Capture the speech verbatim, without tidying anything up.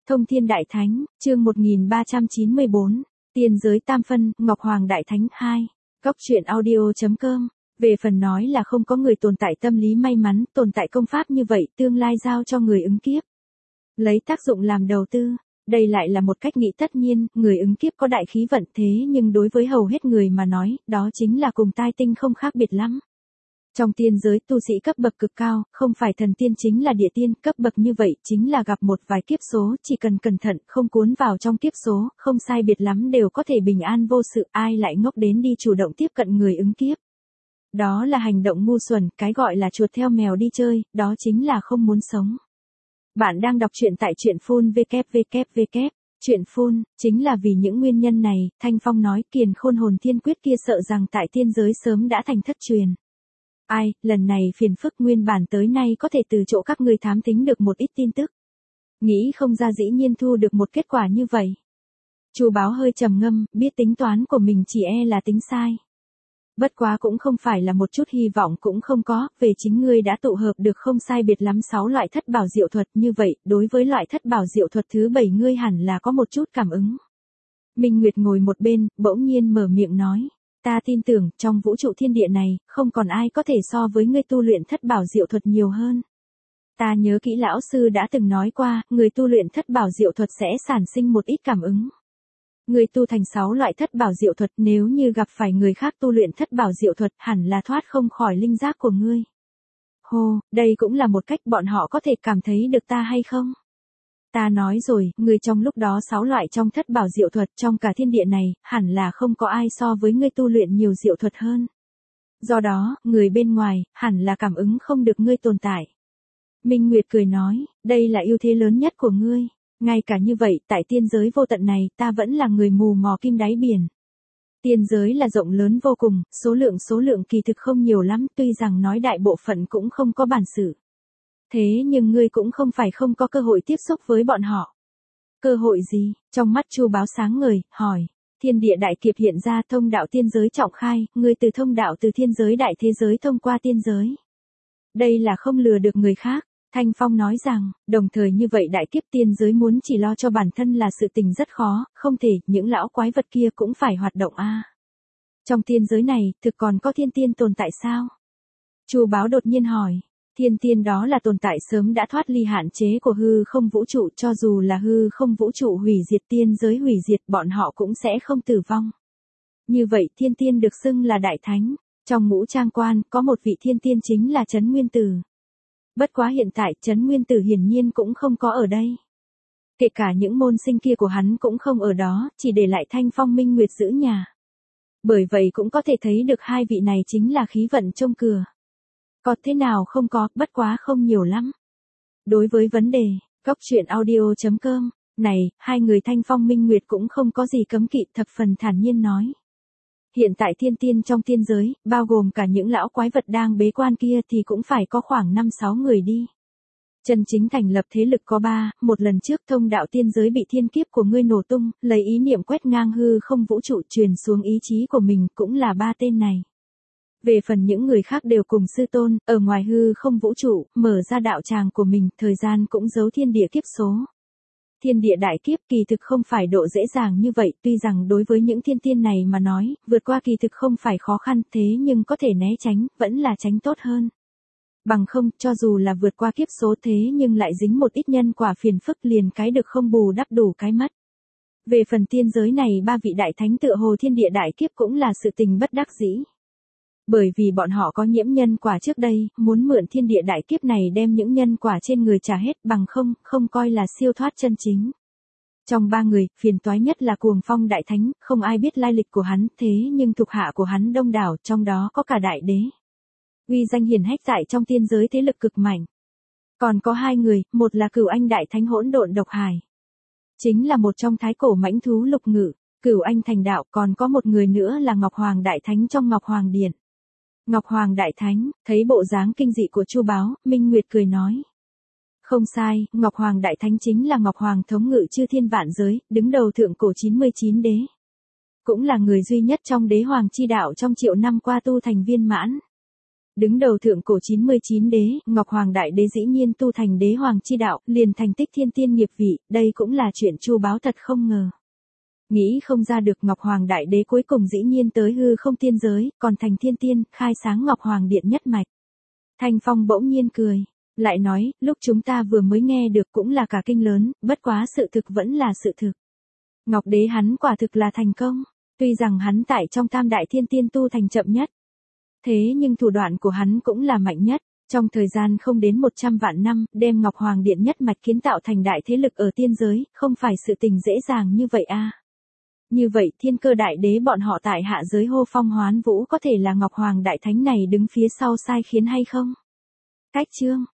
Thông Thiên Đại Thánh, chương một nghìn ba trăm chín mươi bốn, Tiên giới tam phân, Ngọc Hoàng Đại Thánh hai. Góc truyện audio chấm com. Về phần nói là không có người tồn tại tâm lý may mắn, tồn tại công pháp như vậy, tương lai giao cho người ứng kiếp. Lấy tác dụng làm đầu tư, đây lại là một cách nghĩ tất nhiên, người ứng kiếp có đại khí vận thế nhưng đối với hầu hết người mà nói, đó chính là cùng tai tinh không khác biệt lắm. Trong tiên giới tu sĩ cấp bậc cực cao, không phải thần tiên chính là địa tiên, cấp bậc như vậy chính là gặp một vài kiếp số, chỉ cần cẩn thận, không cuốn vào trong kiếp số, không sai biệt lắm đều có thể bình an vô sự, ai lại ngốc đến đi chủ động tiếp cận người ứng kiếp. Đó là hành động ngu xuẩn, cái gọi là chuột theo mèo đi chơi, đó chính là không muốn sống. Bạn đang đọc truyện tại truyện phun vê kép vê kép vê kép. Truyện phun, chính là vì những nguyên nhân này, Thanh Phong nói Kiền Khôn Hồn Thiên Quyết kia sợ rằng tại tiên giới sớm đã thành thất truyền. Ai, lần này phiền phức nguyên bản tới nay có thể từ chỗ các ngươi thám tính được một ít tin tức. Nghĩ không ra dĩ nhiên thu được một kết quả như vậy. Chu Báo hơi trầm ngâm, biết tính toán của mình chỉ e là tính sai. Bất quá cũng không phải là một chút hy vọng cũng không có, về chính ngươi đã tụ hợp được không sai biệt lắm sáu loại thất bảo diệu thuật như vậy, đối với loại thất bảo diệu thuật thứ bảy ngươi hẳn là có một chút cảm ứng. Minh Nguyệt ngồi một bên, bỗng nhiên mở miệng nói. Ta tin tưởng, trong vũ trụ thiên địa này, không còn ai có thể so với ngươi tu luyện thất bảo diệu thuật nhiều hơn. Ta nhớ kỹ lão sư đã từng nói qua, người tu luyện thất bảo diệu thuật sẽ sản sinh một ít cảm ứng. Ngươi tu thành sáu loại thất bảo diệu thuật, nếu như gặp phải người khác tu luyện thất bảo diệu thuật, hẳn là thoát không khỏi linh giác của ngươi. Hô, đây cũng là một cách bọn họ có thể cảm thấy được ta hay không? Ta nói rồi, ngươi trong lúc đó sáu loại trong thất bảo diệu thuật trong cả thiên địa này, hẳn là không có ai so với ngươi tu luyện nhiều diệu thuật hơn. Do đó, người bên ngoài, hẳn là cảm ứng không được ngươi tồn tại. Minh Nguyệt cười nói, đây là ưu thế lớn nhất của ngươi. Ngay cả như vậy, tại tiên giới vô tận này, ta vẫn là người mù mò kim đáy biển. Tiên giới là rộng lớn vô cùng, số lượng số lượng kỳ thực không nhiều lắm, tuy rằng nói đại bộ phận cũng không có bản sự. Thế nhưng ngươi cũng không phải không có cơ hội tiếp xúc với bọn họ. Cơ hội gì? Trong mắt Chu Báo sáng ngời, hỏi. Thiên địa đại kiếp hiện ra thông đạo tiên giới trọng khai, ngươi từ thông đạo từ thiên giới đại thế giới thông qua tiên giới. Đây là không lừa được người khác. Thanh Phong nói rằng, đồng thời như vậy đại kiếp tiên giới muốn chỉ lo cho bản thân là sự tình rất khó, không thể, những lão quái vật kia cũng phải hoạt động a. À. Trong tiên giới này, thực còn có thiên tiên tồn tại sao? Chu Báo đột nhiên hỏi. Thiên tiên đó là tồn tại sớm đã thoát ly hạn chế của hư không vũ trụ, cho dù là hư không vũ trụ hủy diệt tiên giới hủy diệt bọn họ cũng sẽ không tử vong. Như vậy thiên tiên được xưng là đại thánh, trong ngũ trang quan có một vị thiên tiên chính là Trấn Nguyên Tử. Bất quá hiện tại Trấn Nguyên Tử hiển nhiên cũng không có ở đây. Kể cả những môn sinh kia của hắn cũng không ở đó, chỉ để lại Thanh Phong Minh Nguyệt giữ nhà. Bởi vậy cũng có thể thấy được hai vị này chính là khí vận trông cửa. Có thế nào không có, bất quá không nhiều lắm. Đối với vấn đề, góc truyện audio chấm com, này, hai người Thanh Phong Minh Nguyệt cũng không có gì cấm kỵ, thập phần thản nhiên nói. Hiện tại thiên tiên trong tiên giới, bao gồm cả những lão quái vật đang bế quan kia thì cũng phải có khoảng năm sáu người đi. Chân chính thành lập thế lực có ba, một lần trước thông đạo tiên giới bị thiên kiếp của ngươi nổ tung, lấy ý niệm quét ngang hư không vũ trụ truyền xuống ý chí của mình cũng là ba tên này. Về phần những người khác đều cùng sư tôn, ở ngoài hư không vũ trụ, mở ra đạo tràng của mình, thời gian cũng giấu thiên địa kiếp số. Thiên địa đại kiếp kỳ thực không phải độ dễ dàng như vậy, tuy rằng đối với những thiên tiên này mà nói, vượt qua kỳ thực không phải khó khăn thế nhưng có thể né tránh, vẫn là tránh tốt hơn. Bằng không, cho dù là vượt qua kiếp số thế nhưng lại dính một ít nhân quả phiền phức liền cái được không bù đắp đủ cái mất. Về phần tiên giới này ba vị đại thánh tựa hồ thiên địa đại kiếp cũng là sự tình bất đắc dĩ. Bởi vì bọn họ có nhiễm nhân quả trước đây, muốn mượn thiên địa đại kiếp này đem những nhân quả trên người trả hết, bằng không, không coi là siêu thoát chân chính. Trong ba người, phiền toái nhất là Cuồng Phong đại thánh, không ai biết lai lịch của hắn, thế nhưng thuộc hạ của hắn đông đảo, trong đó có cả đại đế. Uy danh hiển hách tại trong tiên giới thế lực cực mạnh. Còn có hai người, một là Cửu Anh đại thánh hỗn độn độc hải. Chính là một trong thái cổ mãnh thú lục ngự, Cửu Anh thành đạo, còn có một người nữa là Ngọc Hoàng đại thánh trong Ngọc Hoàng điện. Ngọc Hoàng Đại Thánh, thấy bộ dáng kinh dị của Chu Báo, Minh Nguyệt cười nói. Không sai, Ngọc Hoàng Đại Thánh chính là Ngọc Hoàng thống ngự chư thiên vạn giới, đứng đầu thượng cổ chín mươi chín đế. Cũng là người duy nhất trong đế hoàng chi đạo trong triệu năm qua tu thành viên mãn. Đứng đầu thượng cổ chín mươi chín đế, Ngọc Hoàng Đại Đế dĩ nhiên tu thành đế hoàng chi đạo, liền thành tích thiên tiên nghiệp vị, đây cũng là chuyện chu báo thật không ngờ. Nghĩ không ra được Ngọc Hoàng Đại Đế cuối cùng dĩ nhiên tới hư không tiên giới, còn thành thiên tiên, khai sáng Ngọc Hoàng Điện nhất mạch. Thanh Phong bỗng nhiên cười, lại nói, lúc chúng ta vừa mới nghe được cũng là cả kinh lớn, bất quá sự thực vẫn là sự thực. Ngọc Đế hắn quả thực là thành công, tuy rằng hắn tại trong tam đại thiên tiên tu thành chậm nhất. Thế nhưng thủ đoạn của hắn cũng là mạnh nhất, trong thời gian không đến một trăm vạn năm, đem Ngọc Hoàng Điện nhất mạch kiến tạo thành đại thế lực ở tiên giới, không phải sự tình dễ dàng như vậy a. Như vậy thiên cơ đại đế bọn họ tại hạ giới hô phong hoán vũ có thể là Ngọc Hoàng Đại Thánh này đứng phía sau sai khiến hay không? Cách chương